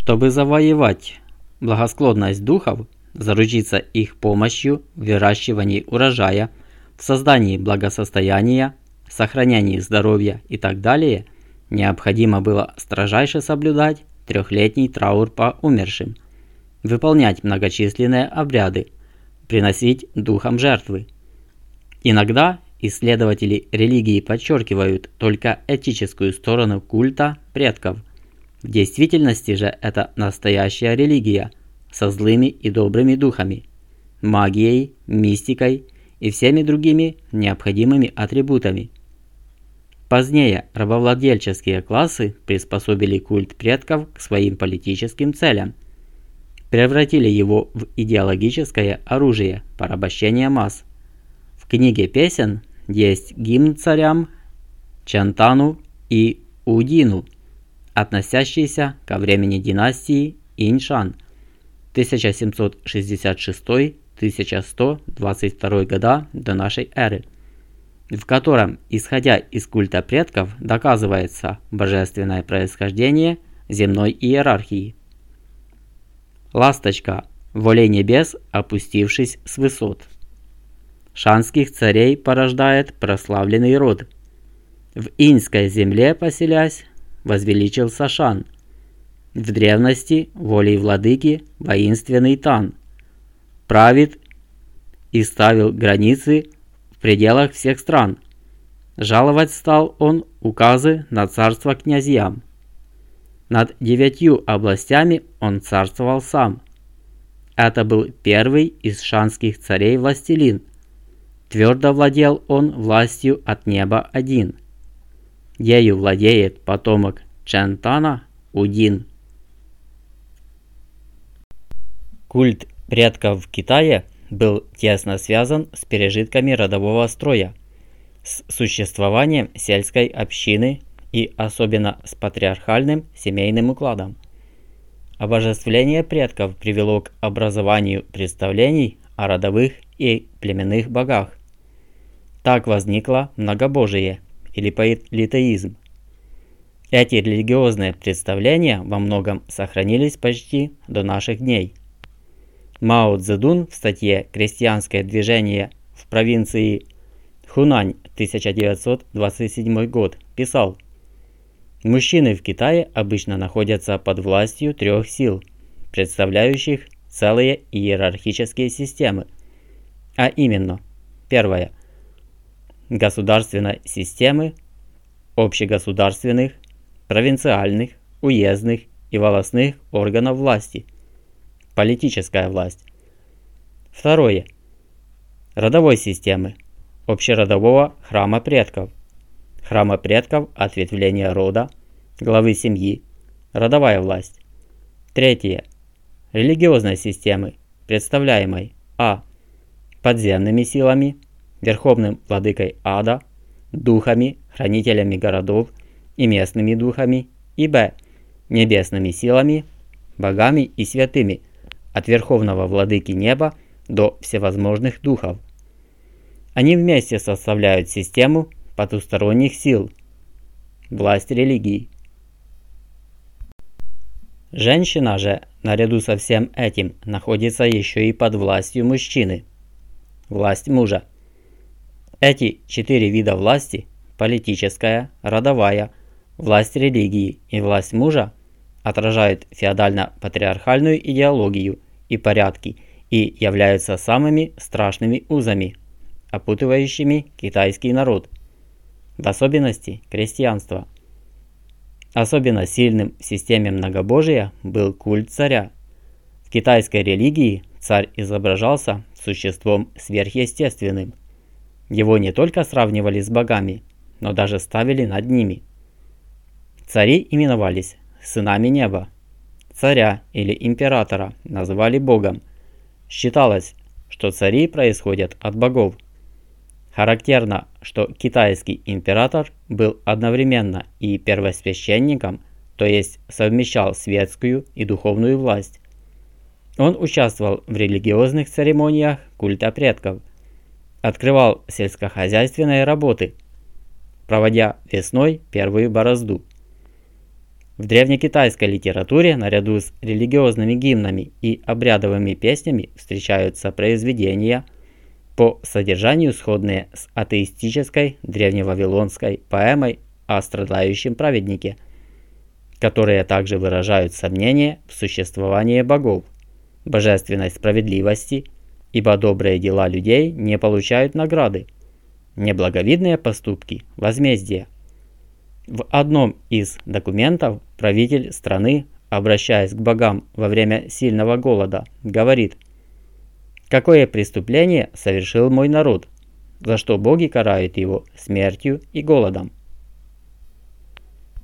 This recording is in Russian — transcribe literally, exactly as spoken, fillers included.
Чтобы завоевать благосклонность духов, заручиться их помощью в выращивании урожая, в создании благосостояния, сохранении здоровья и так далее, необходимо было строжайше соблюдать трехлетний траур по умершим, выполнять многочисленные обряды, приносить духам жертвы. Иногда исследователи религии подчеркивают только этическую сторону культа предков. В действительности же это настоящая религия со злыми и добрыми духами, магией, мистикой и всеми другими необходимыми атрибутами. Позднее рабовладельческие классы приспособили культ предков к своим политическим целям, превратили его в идеологическое оружие порабощения масс. В книге песен есть гимн царям Чентану и Удину, относящийся ко времени династии Инь-Шан тысяча семьсот шестьдесят шестой — тысяча сто двадцать второй года до нашей эры, в котором, исходя из культа предков, доказывается божественное происхождение земной иерархии. Ласточка, волей небес опустившись с высот, шанских царей порождает прославленный род. В иньской земле поселясь, возвеличился Шан. В древности волей владыки воинственный Тан правит и ставил границы в пределах всех стран. Жаловать стал он указы на царство князьям. Над девятью областями он царствовал сам. Это был первый из шанских царей властелин. Твердо владел он властью от неба один. Ею владеет потомок Чентана Удин. Культ предков в Китае был тесно связан с пережитками родового строя, с существованием сельской общины и особенно с патриархальным семейным укладом. Обожествление предков привело к образованию представлений о родовых и племенных богах. Так возникло многобожие или политеизм. Эти религиозные представления во многом сохранились почти до наших дней. Мао Цзэдун в статье «Крестьянское движение в провинции Хунань, тысяча девятьсот двадцать седьмой год» писал: «Мужчины в Китае обычно находятся под властью трех сил, представляющих целые иерархические системы, а именно: первое – государственной системы, общегосударственных, провинциальных, уездных и волостных органов власти, политическая власть. Второе – родовой системы, общеродового храма предков, храма предков ответвления рода, главы семьи, родовая власть. Третье – религиозной системы, представляемой а. подземными силами, верховным владыкой ада, духами, хранителями городов и местными духами, и б. небесными силами, богами и святыми, от верховного владыки неба до всевозможных духов. Они вместе составляют систему потусторонних сил, власть религии. Женщина же, наряду со всем этим, находится еще и под властью мужчины, власть мужа. Эти четыре вида власти – политическая, родовая, власть религии и власть мужа – отражают феодально-патриархальную идеологию и порядки и являются самыми страшными узами, опутывающими китайский народ, в особенности крестьянство. Особенно сильным в системе многобожия был культ царя. В китайской религии царь изображался существом сверхъестественным. Его не только сравнивали с богами, но даже ставили над ними. Цари именовались сынами неба. Царя или императора называли богом. Считалось, что цари происходят от богов. Характерно, что китайский император был одновременно и первосвященником, то есть совмещал светскую и духовную власть. Он участвовал в религиозных церемониях культа предков, открывал сельскохозяйственные работы, проводя весной первую борозду. В древнекитайской литературе наряду с религиозными гимнами и обрядовыми песнями встречаются произведения, по содержанию сходные с атеистической древневавилонской поэмой о страдающем праведнике, которые также выражают сомнение в существовании богов, божественной справедливости, ибо добрые дела людей не получают награды, неблаговидные поступки – возмездие. В одном из документов правитель страны, обращаясь к богам во время сильного голода, говорит: «Какое преступление совершил мой народ, за что боги карают его смертью и голодом?»